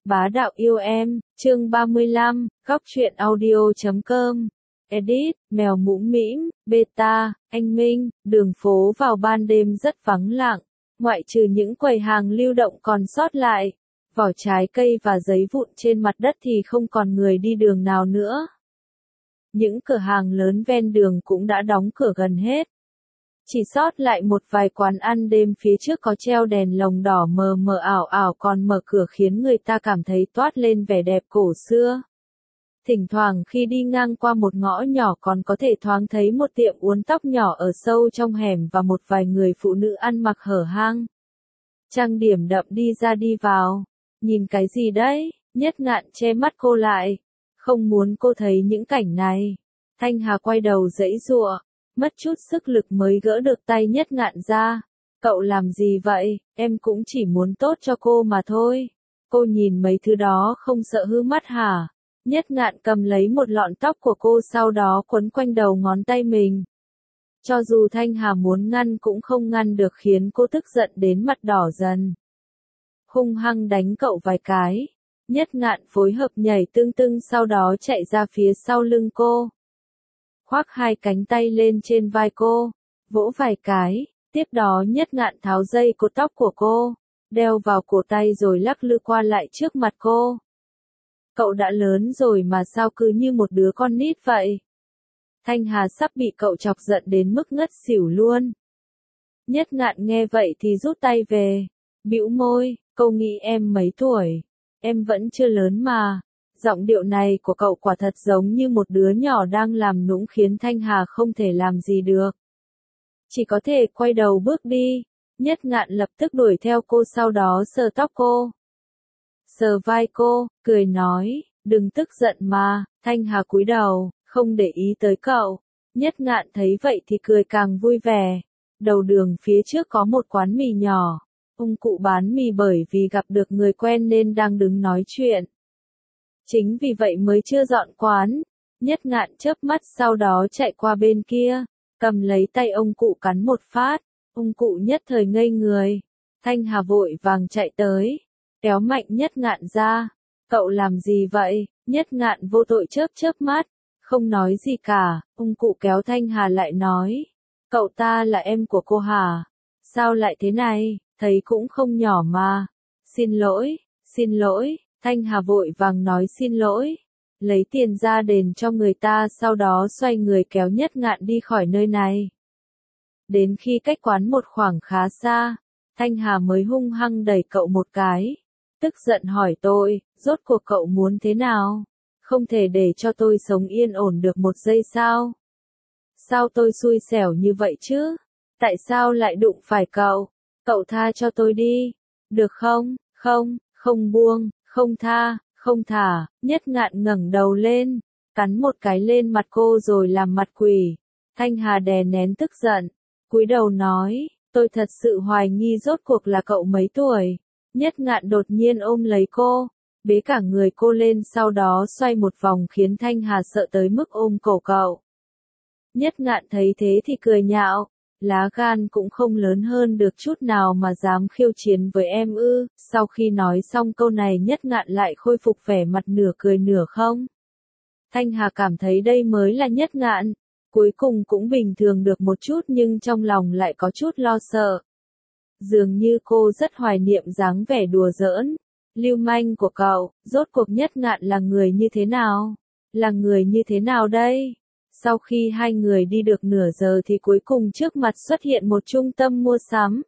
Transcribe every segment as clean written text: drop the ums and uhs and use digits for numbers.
Bá đạo yêu em, chương 35, góc truyện audio.com. Edit, mèo mũm mĩm, beta, anh Minh, đường phố vào ban đêm rất vắng lặng, ngoại trừ những quầy hàng lưu động còn sót lại, vỏ trái cây và giấy vụn trên mặt đất thì không còn người đi đường nào nữa. Những cửa hàng lớn ven đường cũng đã đóng cửa gần hết. Chỉ sót lại một vài quán ăn đêm phía trước có treo đèn lồng đỏ mờ mờ ảo ảo còn mở cửa khiến người ta cảm thấy toát lên vẻ đẹp cổ xưa. Thỉnh thoảng khi đi ngang qua một ngõ nhỏ còn có thể thoáng thấy một tiệm uốn tóc nhỏ ở sâu trong hẻm và một vài người phụ nữ ăn mặc hở hang. Trang điểm đậm đi ra đi vào. Nhìn cái gì đấy? Nhất Ngạn che mắt cô lại. Không muốn cô thấy những cảnh này. Thanh Hà quay đầu giãy giụa. Mất chút sức lực mới gỡ được tay Nhất Ngạn ra. Cậu làm gì vậy? Em cũng chỉ muốn tốt cho cô mà thôi. Cô nhìn mấy thứ đó không sợ hư mắt hả? Nhất Ngạn cầm lấy một lọn tóc của cô sau đó quấn quanh đầu ngón tay mình. Cho dù Thanh Hà muốn ngăn cũng không ngăn được khiến cô tức giận đến mặt đỏ dần. Hung hăng đánh cậu vài cái. Nhất Ngạn phối hợp nhảy tưng tưng sau đó chạy ra phía sau lưng cô. Khoác hai cánh tay lên trên vai cô, vỗ vài cái, tiếp đó Nhất Ngạn tháo dây cột tóc của cô, đeo vào cổ tay rồi lắc lư qua lại trước mặt cô. Cậu đã lớn rồi mà sao cứ như một đứa con nít vậy? Thanh Hà sắp bị cậu chọc giận đến mức ngất xỉu luôn. Nhất Ngạn nghe vậy thì rút tay về, bĩu môi, cô nghĩ em mấy tuổi? Em vẫn chưa lớn mà. Giọng điệu này của cậu quả thật giống như một đứa nhỏ đang làm nũng khiến Thanh Hà không thể làm gì được. Chỉ có thể quay đầu bước đi. Nhất Ngạn lập tức đuổi theo cô sau đó sờ tóc cô. Sờ vai cô, cười nói, đừng tức giận mà. Thanh Hà cúi đầu, không để ý tới cậu. Nhất Ngạn thấy vậy thì cười càng vui vẻ. Đầu đường phía trước có một quán mì nhỏ. Ông cụ bán mì bởi vì gặp được người quen nên đang đứng nói chuyện. Chính vì vậy mới chưa dọn quán. Nhất Ngạn chớp mắt sau đó chạy qua bên kia, cầm lấy tay ông cụ cắn một phát. Ông cụ nhất thời ngây người. Thanh Hà vội vàng chạy tới, kéo mạnh Nhất Ngạn ra. Cậu làm gì vậy? Nhất Ngạn vô tội chớp mắt, không nói gì cả. Ông cụ kéo Thanh Hà lại nói, cậu ta là em của cô hả? Sao lại thế này? Thấy cũng không nhỏ mà. Xin lỗi. Thanh Hà vội vàng nói xin lỗi, lấy tiền ra đền cho người ta sau đó xoay người kéo Nhất Ngạn đi khỏi nơi này. Đến khi cách quán một khoảng khá xa, Thanh Hà mới hung hăng đẩy cậu một cái, tức giận hỏi tôi, rốt cuộc cậu muốn thế nào? Không thể để cho tôi sống yên ổn được một giây sao? Sao tôi xui xẻo như vậy chứ? Tại sao lại đụng phải cậu? Cậu tha cho tôi đi, được không? Không buông. Không thả. Nhất Ngạn ngẩng đầu lên, cắn một cái lên mặt cô rồi làm mặt quỷ. Thanh Hà đè nén tức giận, cúi đầu nói, tôi thật sự hoài nghi rốt cuộc là cậu mấy tuổi. Nhất Ngạn đột nhiên ôm lấy cô, bế cả người cô lên sau đó xoay một vòng khiến Thanh Hà sợ tới mức ôm cổ cậu. Nhất Ngạn thấy thế thì cười nhạo. Lá gan cũng không lớn hơn được chút nào mà dám khiêu chiến với em ư? Sau khi nói xong câu này Nhất Ngạn lại khôi phục vẻ mặt nửa cười nửa không. Thanh Hà cảm thấy đây mới là Nhất Ngạn. Cuối cùng cũng bình thường được một chút nhưng trong lòng lại có chút lo sợ. Dường như cô rất hoài niệm dáng vẻ đùa giỡn, lưu manh của cậu. Rốt cuộc Nhất Ngạn là người như thế nào? Là người như thế nào đây? Sau khi hai người đi được nửa giờ thì cuối cùng trước mặt xuất hiện một trung tâm mua sắm.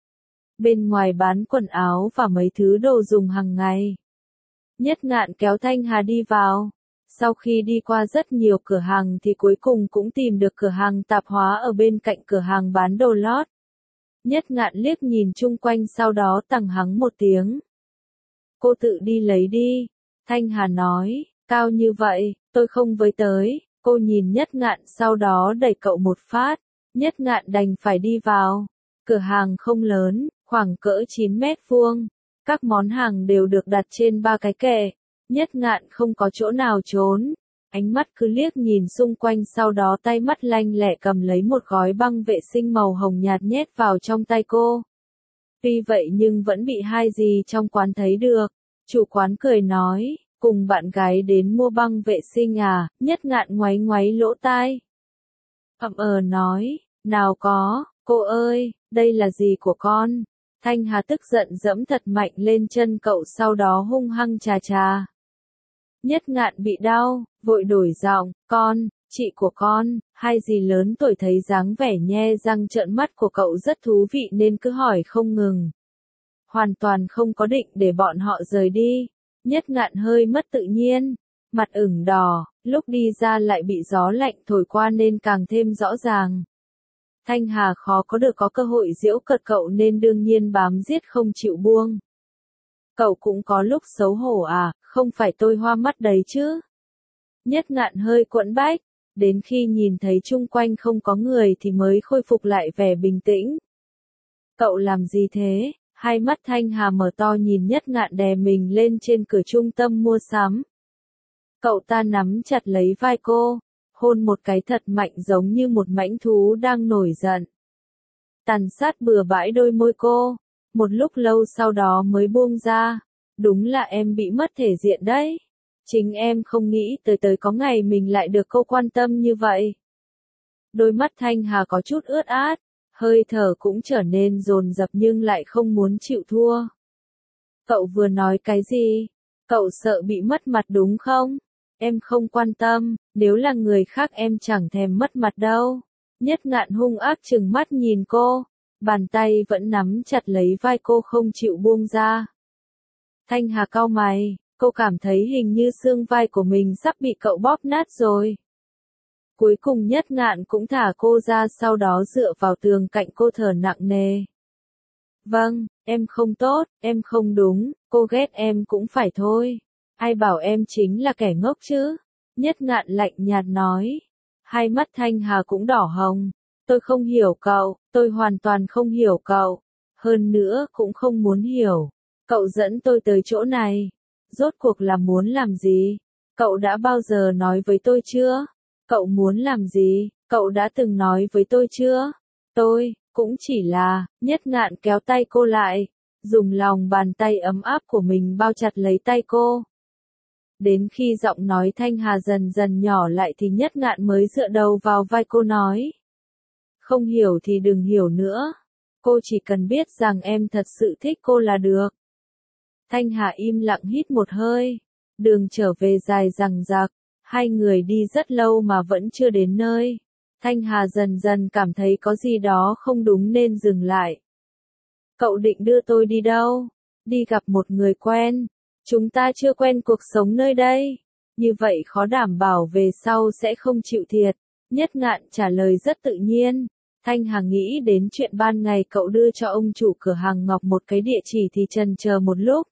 Bên ngoài bán quần áo và mấy thứ đồ dùng hàng ngày. Nhất Ngạn kéo Thanh Hà đi vào. Sau khi đi qua rất nhiều cửa hàng thì cuối cùng cũng tìm được cửa hàng tạp hóa ở bên cạnh cửa hàng bán đồ lót. Nhất Ngạn liếc nhìn chung quanh sau đó tằng hắng một tiếng. Cô tự đi lấy đi. Thanh Hà nói, cao như vậy, tôi không với tới. Cô nhìn Nhất Ngạn sau đó đẩy cậu một phát. Nhất Ngạn đành phải đi vào. Cửa hàng không lớn, khoảng cỡ 9 mét vuông. Các món hàng đều được đặt trên 3 cái kệ. Nhất Ngạn không có chỗ nào trốn. Ánh mắt cứ liếc nhìn xung quanh sau đó tay mắt lanh lẹ cầm lấy một gói băng vệ sinh màu hồng nhạt nhét vào trong tay cô. Tuy vậy nhưng vẫn bị hai dì trong quán thấy được. Chủ quán cười nói, cùng bạn gái đến mua băng vệ sinh à, Nhất Ngạn ngoáy ngoáy lỗ tai. Nói, nào có, cô ơi, đây là gì của con? Thanh Hà tức giận giẫm thật mạnh lên chân cậu sau đó hung hăng chà chà. Nhất Ngạn bị đau, vội đổi giọng, con, chị của con, hai dì lớn tuổi thấy dáng vẻ nhe răng trợn mắt của cậu rất thú vị nên cứ hỏi không ngừng. Hoàn toàn không có định để bọn họ rời đi. Nhất Ngạn hơi mất tự nhiên, mặt ửng đỏ, lúc đi ra lại bị gió lạnh thổi qua nên càng thêm rõ ràng. Thanh Hà khó có cơ hội giễu cợt cậu nên đương nhiên bám giết không chịu buông. Cậu cũng có lúc xấu hổ à, không phải tôi hoa mắt đấy chứ. Nhất Ngạn hơi quẫn bách, đến khi nhìn thấy chung quanh không có người thì mới khôi phục lại vẻ bình tĩnh. Cậu làm gì thế? Hai mắt Thanh Hà mở to nhìn Nhất Ngạn đè mình lên trên cửa trung tâm mua sắm. Cậu ta nắm chặt lấy vai cô, hôn một cái thật mạnh giống như một mãnh thú đang nổi giận. Tàn sát bừa bãi đôi môi cô, một lúc lâu sau đó mới buông ra. Đúng là em bị mất thể diện đấy. Chính em không nghĩ tới có ngày mình lại được cô quan tâm như vậy. Đôi mắt Thanh Hà có chút ướt át, hơi thở cũng trở nên dồn dập nhưng lại không muốn chịu thua. Cậu vừa nói cái gì? Cậu sợ bị mất mặt đúng không? Em không quan tâm, nếu là người khác em chẳng thèm mất mặt đâu. Nhất Ngạn hung ác trừng mắt nhìn cô, bàn tay vẫn nắm chặt lấy vai cô không chịu buông ra. Thanh Hà cau mày, cô cảm thấy hình như xương vai của mình sắp bị cậu bóp nát rồi. Cuối cùng Nhất Ngạn cũng thả cô ra sau đó dựa vào tường cạnh cô thở nặng nề. Vâng, em không tốt, em không đúng, cô ghét em cũng phải thôi. Ai bảo em chính là kẻ ngốc chứ? Nhất Ngạn lạnh nhạt nói. Hai mắt Thanh Hà cũng đỏ hồng. Tôi không hiểu cậu, tôi hoàn toàn không hiểu cậu. Hơn nữa cũng không muốn hiểu. Cậu dẫn tôi tới chỗ này. Rốt cuộc là muốn làm gì? Cậu đã bao giờ nói với tôi chưa? Cậu muốn làm gì? Cậu đã từng nói với tôi chưa? Tôi, cũng chỉ là, Nhất Ngạn kéo tay cô lại. Dùng lòng bàn tay ấm áp của mình bao chặt lấy tay cô. Đến khi giọng nói Thanh Hà dần dần nhỏ lại thì Nhất Ngạn mới dựa đầu vào vai cô nói. Không hiểu thì đừng hiểu nữa. Cô chỉ cần biết rằng em thật sự thích cô là được. Thanh Hà im lặng hít một hơi. Đường trở về dài dằng dặc. Hai người đi rất lâu mà vẫn chưa đến nơi. Thanh Hà dần dần cảm thấy có gì đó không đúng nên dừng lại. Cậu định đưa tôi đi đâu? Đi gặp một người quen. Chúng ta chưa quen cuộc sống nơi đây. Như vậy khó đảm bảo về sau sẽ không chịu thiệt. Nhất Ngạn trả lời rất tự nhiên. Thanh Hà nghĩ đến chuyện ban ngày cậu đưa cho ông chủ cửa hàng ngọc một cái địa chỉ thì chần chờ một lúc.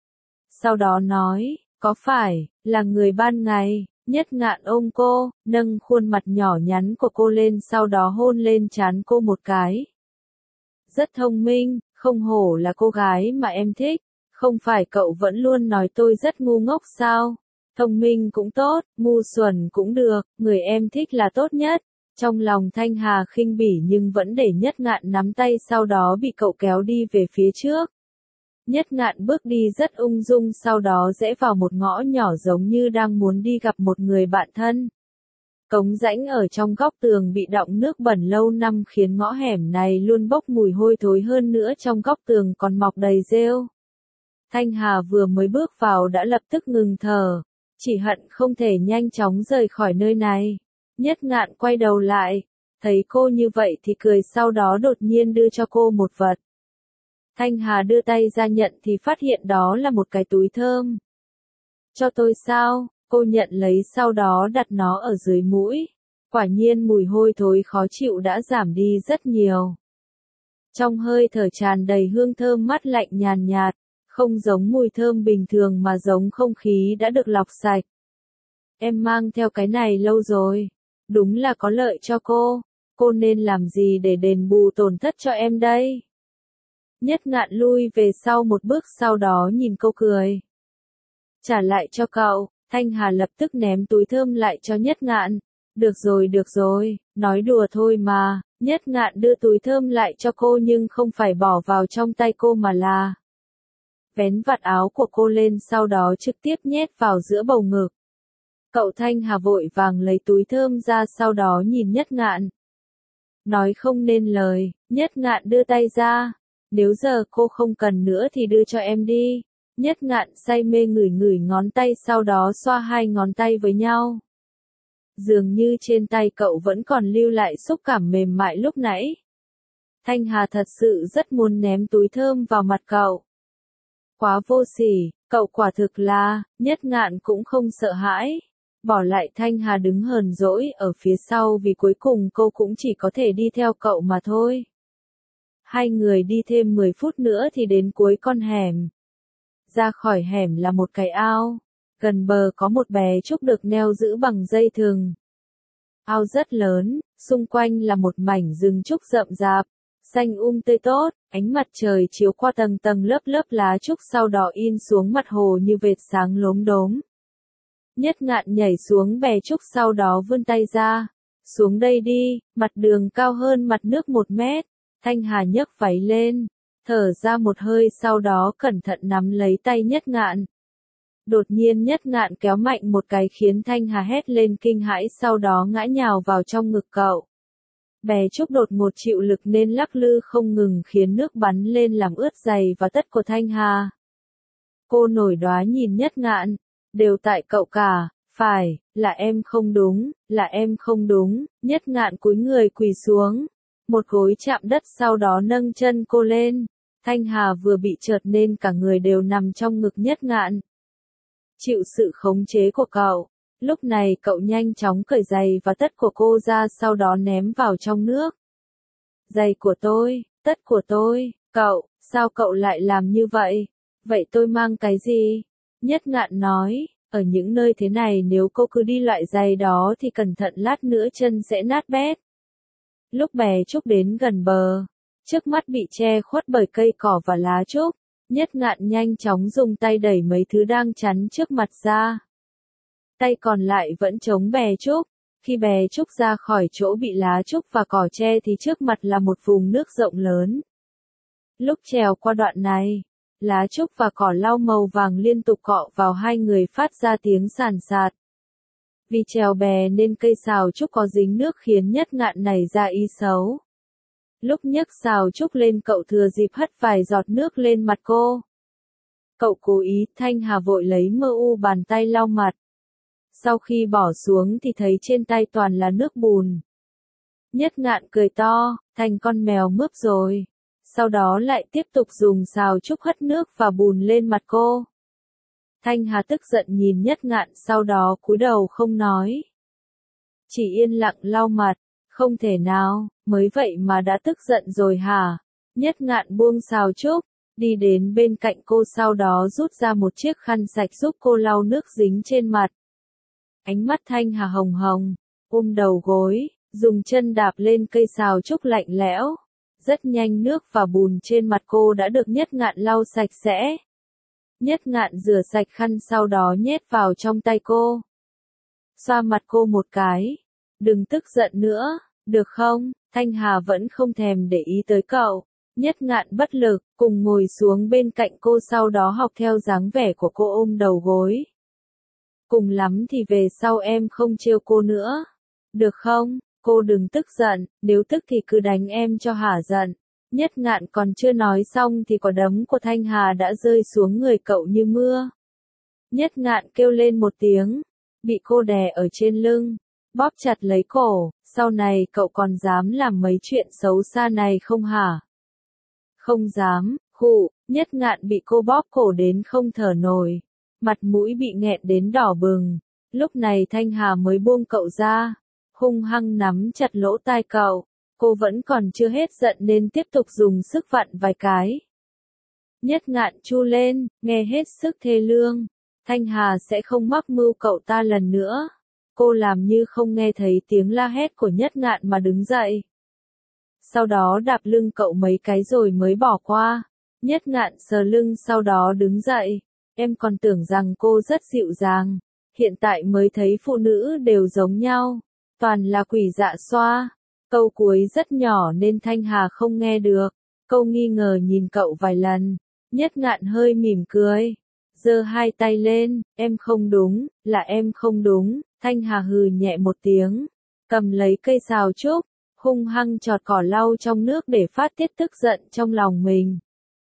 Sau đó nói, có phải là người ban ngày? Nhất Ngạn ôm cô, nâng khuôn mặt nhỏ nhắn của cô lên sau đó hôn lên trán cô một cái. Rất thông minh, không hổ là cô gái mà em thích. Không phải cậu vẫn luôn nói tôi rất ngu ngốc sao? Thông minh cũng tốt, ngu xuẩn cũng được, người em thích là tốt nhất. Trong lòng Thanh Hà khinh bỉ nhưng vẫn để Nhất Ngạn nắm tay sau đó bị cậu kéo đi về phía trước. Nhất Ngạn bước đi rất ung dung sau đó rẽ vào một ngõ nhỏ giống như đang muốn đi gặp một người bạn thân. Cống rãnh ở trong góc tường bị đọng nước bẩn lâu năm khiến ngõ hẻm này luôn bốc mùi hôi thối hơn nữa trong góc tường còn mọc đầy rêu. Thanh Hà vừa mới bước vào đã lập tức ngừng thở, chỉ hận không thể nhanh chóng rời khỏi nơi này. Nhất Ngạn quay đầu lại, thấy cô như vậy thì cười sau đó đột nhiên đưa cho cô một vật. Thanh Hà đưa tay ra nhận thì phát hiện đó là một cái túi thơm. Cho tôi sao? Cô nhận lấy sau đó đặt nó ở dưới mũi. Quả nhiên mùi hôi thối khó chịu đã giảm đi rất nhiều. Trong hơi thở tràn đầy hương thơm mát lạnh nhàn nhạt, không giống mùi thơm bình thường mà giống không khí đã được lọc sạch. Em mang theo cái này lâu rồi. Đúng là có lợi cho cô. Cô nên làm gì để đền bù tổn thất cho em đây? Nhất Ngạn lui về sau một bước sau đó nhìn cô cười. Trả lại cho cậu. Thanh Hà lập tức ném túi thơm lại cho Nhất Ngạn. Được rồi, nói đùa thôi mà. Nhất Ngạn đưa túi thơm lại cho cô nhưng không phải bỏ vào trong tay cô mà là vén vạt áo của cô lên sau đó trực tiếp nhét vào giữa bầu ngực. Cậu Thanh Hà vội vàng lấy túi thơm ra sau đó nhìn Nhất Ngạn. Nói không nên lời, Nhất Ngạn đưa tay ra. Nếu giờ cô không cần nữa thì đưa cho em đi. Nhất Ngạn say mê ngửi ngửi ngón tay sau đó xoa hai ngón tay với nhau. Dường như trên tay cậu vẫn còn lưu lại xúc cảm mềm mại lúc nãy. Thanh Hà thật sự rất muốn ném túi thơm vào mặt cậu. Quá vô sỉ, cậu quả thực là, Nhất Ngạn cũng không sợ hãi. Bỏ lại Thanh Hà đứng hờn dỗi ở phía sau vì cuối cùng cô cũng chỉ có thể đi theo cậu mà thôi. Hai người đi thêm 10 phút nữa thì đến cuối con hẻm. Ra khỏi hẻm là một cái ao. Gần bờ có một bè trúc được neo giữ bằng dây thừng. Ao rất lớn, xung quanh là một mảnh rừng trúc rậm rạp, xanh tươi tốt, ánh mặt trời chiếu qua tầng tầng lớp lớp lá trúc sau đó in xuống mặt hồ như vệt sáng lốm đốm. Nhất Ngạn nhảy xuống bè trúc sau đó vươn tay ra. Xuống đây đi, mặt đường cao hơn mặt nước 1 mét. Thanh Hà nhấc váy lên, thở ra một hơi sau đó cẩn thận nắm lấy tay Nhất Ngạn. Đột nhiên Nhất Ngạn kéo mạnh một cái khiến Thanh Hà hét lên kinh hãi sau đó ngã nhào vào trong ngực cậu. Bè trúc đột ngột chịu lực nên lắc lư không ngừng khiến nước bắn lên làm ướt giày và tất của Thanh Hà. Cô nổi đoá nhìn Nhất Ngạn, đều tại cậu cả, phải, là em không đúng, là em không đúng. Nhất Ngạn cúi người quỳ xuống, một gối chạm đất sau đó nâng chân cô lên. Thanh Hà vừa bị trượt nên cả người đều nằm trong ngực Nhất Ngạn. Chịu sự khống chế của cậu. Lúc này cậu nhanh chóng cởi giày và tất của cô ra sau đó ném vào trong nước. Giày của tôi, tất của tôi, cậu, sao cậu lại làm như vậy? Vậy tôi mang cái gì? Nhất Ngạn nói, ở những nơi thế này nếu cô cứ đi loại giày đó thì cẩn thận lát nữa chân sẽ nát bét. Lúc bè trúc đến gần bờ, trước mắt bị che khuất bởi cây cỏ và lá trúc, Nhất Ngạn nhanh chóng dùng tay đẩy mấy thứ đang chắn trước mặt ra. Tay còn lại vẫn chống bè trúc. Khi bè trúc ra khỏi chỗ bị lá trúc và cỏ che thì trước mặt là một vùng nước rộng lớn. Lúc trèo qua đoạn này, lá trúc và cỏ lau màu vàng liên tục cọ vào hai người phát ra tiếng sàn sạt. Vì trèo bè nên cây sào trúc có dính nước khiến Nhất Ngạn nảy ra ý xấu. Lúc nhấc sào trúc lên cậu thừa dịp hất vài giọt nước lên mặt cô. Cậu cố ý, Thanh Hà vội lấy bàn tay lau mặt. Sau khi bỏ xuống thì thấy trên tay toàn là nước bùn. Nhất Ngạn cười to, thành con mèo mướp rồi. Sau đó lại tiếp tục dùng sào trúc hất nước và bùn lên mặt cô. Thanh Hà tức giận nhìn Nhất Ngạn sau đó cúi đầu không nói. Chỉ yên lặng lau mặt, không thể nào, mới vậy mà đã tức giận rồi hả? Nhất Ngạn buông sào trúc, đi đến bên cạnh cô sau đó rút ra một chiếc khăn sạch giúp cô lau nước dính trên mặt. Ánh mắt Thanh Hà hồng hồng, đầu gối, dùng chân đạp lên cây sào trúc lạnh lẽo. Rất nhanh nước và bùn trên mặt cô đã được Nhất Ngạn lau sạch sẽ. Nhất Ngạn rửa sạch khăn sau đó nhét vào trong tay cô. Xoa mặt cô một cái. Đừng tức giận nữa, được không? Thanh Hà vẫn không thèm để ý tới cậu. Nhất Ngạn bất lực, cùng ngồi xuống bên cạnh cô sau đó học theo dáng vẻ của cô ôm đầu gối. Cùng lắm thì về sau em không trêu cô nữa. Được không? Cô đừng tức giận, nếu tức thì cứ đánh em cho hả giận. Nhất Ngạn còn chưa nói xong thì quả đấm của Thanh Hà đã rơi xuống người cậu như mưa. Nhất Ngạn kêu lên một tiếng, bị cô đè ở trên lưng, bóp chặt lấy cổ, sau này cậu còn dám làm mấy chuyện xấu xa này không hả? Không dám, Nhất Ngạn bị cô bóp cổ đến không thở nổi, mặt mũi bị nghẹn đến đỏ bừng, lúc này Thanh Hà mới buông cậu ra, hung hăng nắm chặt lỗ tai cậu, cô vẫn còn chưa hết giận nên tiếp tục dùng sức vặn vài cái. Nhất Ngạn chu lên, nghe hết sức thê lương, Thanh Hà sẽ không mắc mưu cậu ta lần nữa. Cô làm như không nghe thấy tiếng la hét của Nhất Ngạn mà đứng dậy. Sau đó đạp lưng cậu mấy cái rồi mới bỏ qua. Nhất Ngạn sờ lưng sau đó đứng dậy. Em còn tưởng rằng cô rất dịu dàng. Hiện tại mới thấy phụ nữ đều giống nhau. Toàn là quỷ dạ xoa. Câu cuối rất nhỏ nên Thanh Hà không nghe được. Câu nghi ngờ nhìn cậu vài lần. Nhất Ngạn hơi mỉm cười, giơ hai tay lên, em không đúng, là em không đúng. Thanh Hà hừ nhẹ một tiếng, cầm lấy cây sào trúc, hung hăng chọt cỏ lau trong nước để phát tiết tức giận trong lòng mình.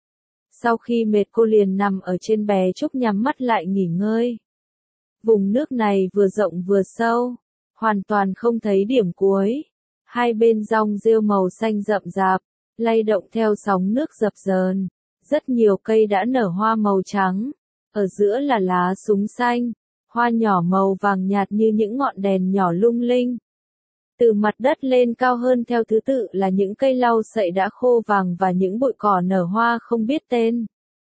Sau khi mệt cô liền nằm ở trên bè trúc nhắm mắt lại nghỉ ngơi. Vùng nước này vừa rộng vừa sâu, hoàn toàn không thấy điểm cuối. Hai bên dòng rêu màu xanh rậm rạp, lay động theo sóng nước dập dờn. Rất nhiều cây đã nở hoa màu trắng, ở giữa là lá súng xanh, hoa nhỏ màu vàng nhạt như những ngọn đèn nhỏ lung linh. Từ mặt đất lên cao hơn theo thứ tự là những cây lau sậy đã khô vàng và những bụi cỏ nở hoa không biết tên.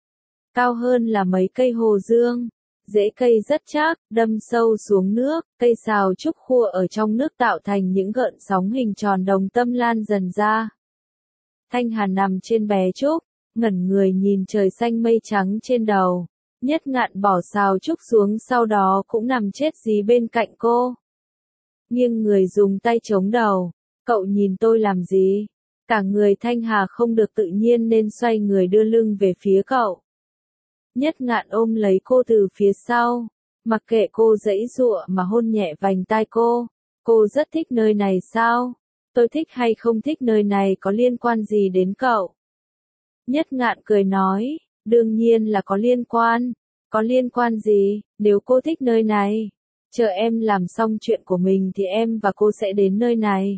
Cao hơn là mấy cây hồ dương, rễ cây rất chắc, đâm sâu xuống nước, cây sào trúc khua ở trong nước tạo thành những gợn sóng hình tròn đồng tâm lan dần ra. Thanh Hà nằm trên bè trúc, ngẩn người nhìn trời xanh mây trắng trên đầu. Nhất Ngạn bỏ sào trúc xuống sau đó cũng nằm chết dí bên cạnh cô. Nghiêng người dùng tay chống đầu, cậu nhìn tôi làm gì? Cả người Thanh Hà không được tự nhiên nên xoay người đưa lưng về phía cậu. Nhất Ngạn ôm lấy cô từ phía sau, mặc kệ cô giãy giụa mà hôn nhẹ vành tai cô. Cô rất thích nơi này sao? Tôi thích hay không thích nơi này có liên quan gì đến cậu? Nhất Ngạn cười nói, đương nhiên là có liên quan. Có liên quan gì, nếu cô thích nơi này? Chờ em làm xong chuyện của mình thì em và cô sẽ đến nơi này.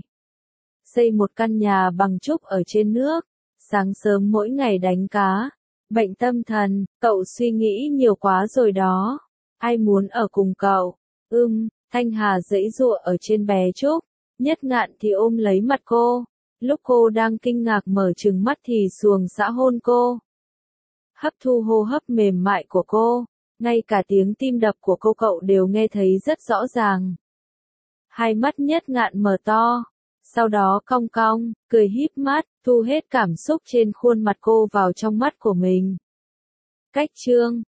Xây một căn nhà bằng trúc ở trên nước, sáng sớm mỗi ngày đánh cá. Bệnh tâm thần, cậu suy nghĩ nhiều quá rồi đó. Ai muốn ở cùng cậu? Thanh Hà giãy giụa ở trên bè trúc. Nhất Ngạn thì ôm lấy mặt cô. Lúc cô đang kinh ngạc mở trừng mắt thì xuồng xã hôn cô. Hấp thu hô hấp mềm mại của cô. Ngay cả tiếng tim đập của cô cậu đều nghe thấy rất rõ ràng. Hai mắt Nhất Ngạn mở to. Sau đó cong cong, cười híp mắt, thu hết cảm xúc trên khuôn mặt cô vào trong mắt của mình. Cách chương